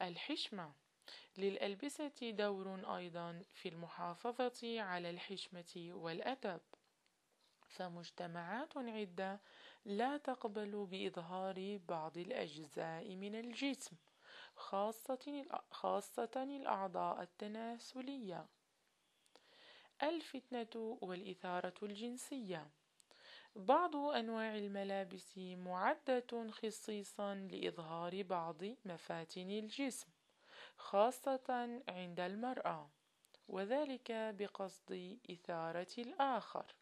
الحشمة. للألبسة دور أيضا في المحافظة على الحشمة والأدب، فمجتمعات عدة لا تقبل بإظهار بعض الأجزاء من الجسم، خاصة الأعضاء التناسلية. الفتنة والإثارة الجنسية. بعض أنواع الملابس معدة خصيصا لإظهار بعض مفاتن الجسم، خاصة عند المرأة، وذلك بقصد إثارة الآخر.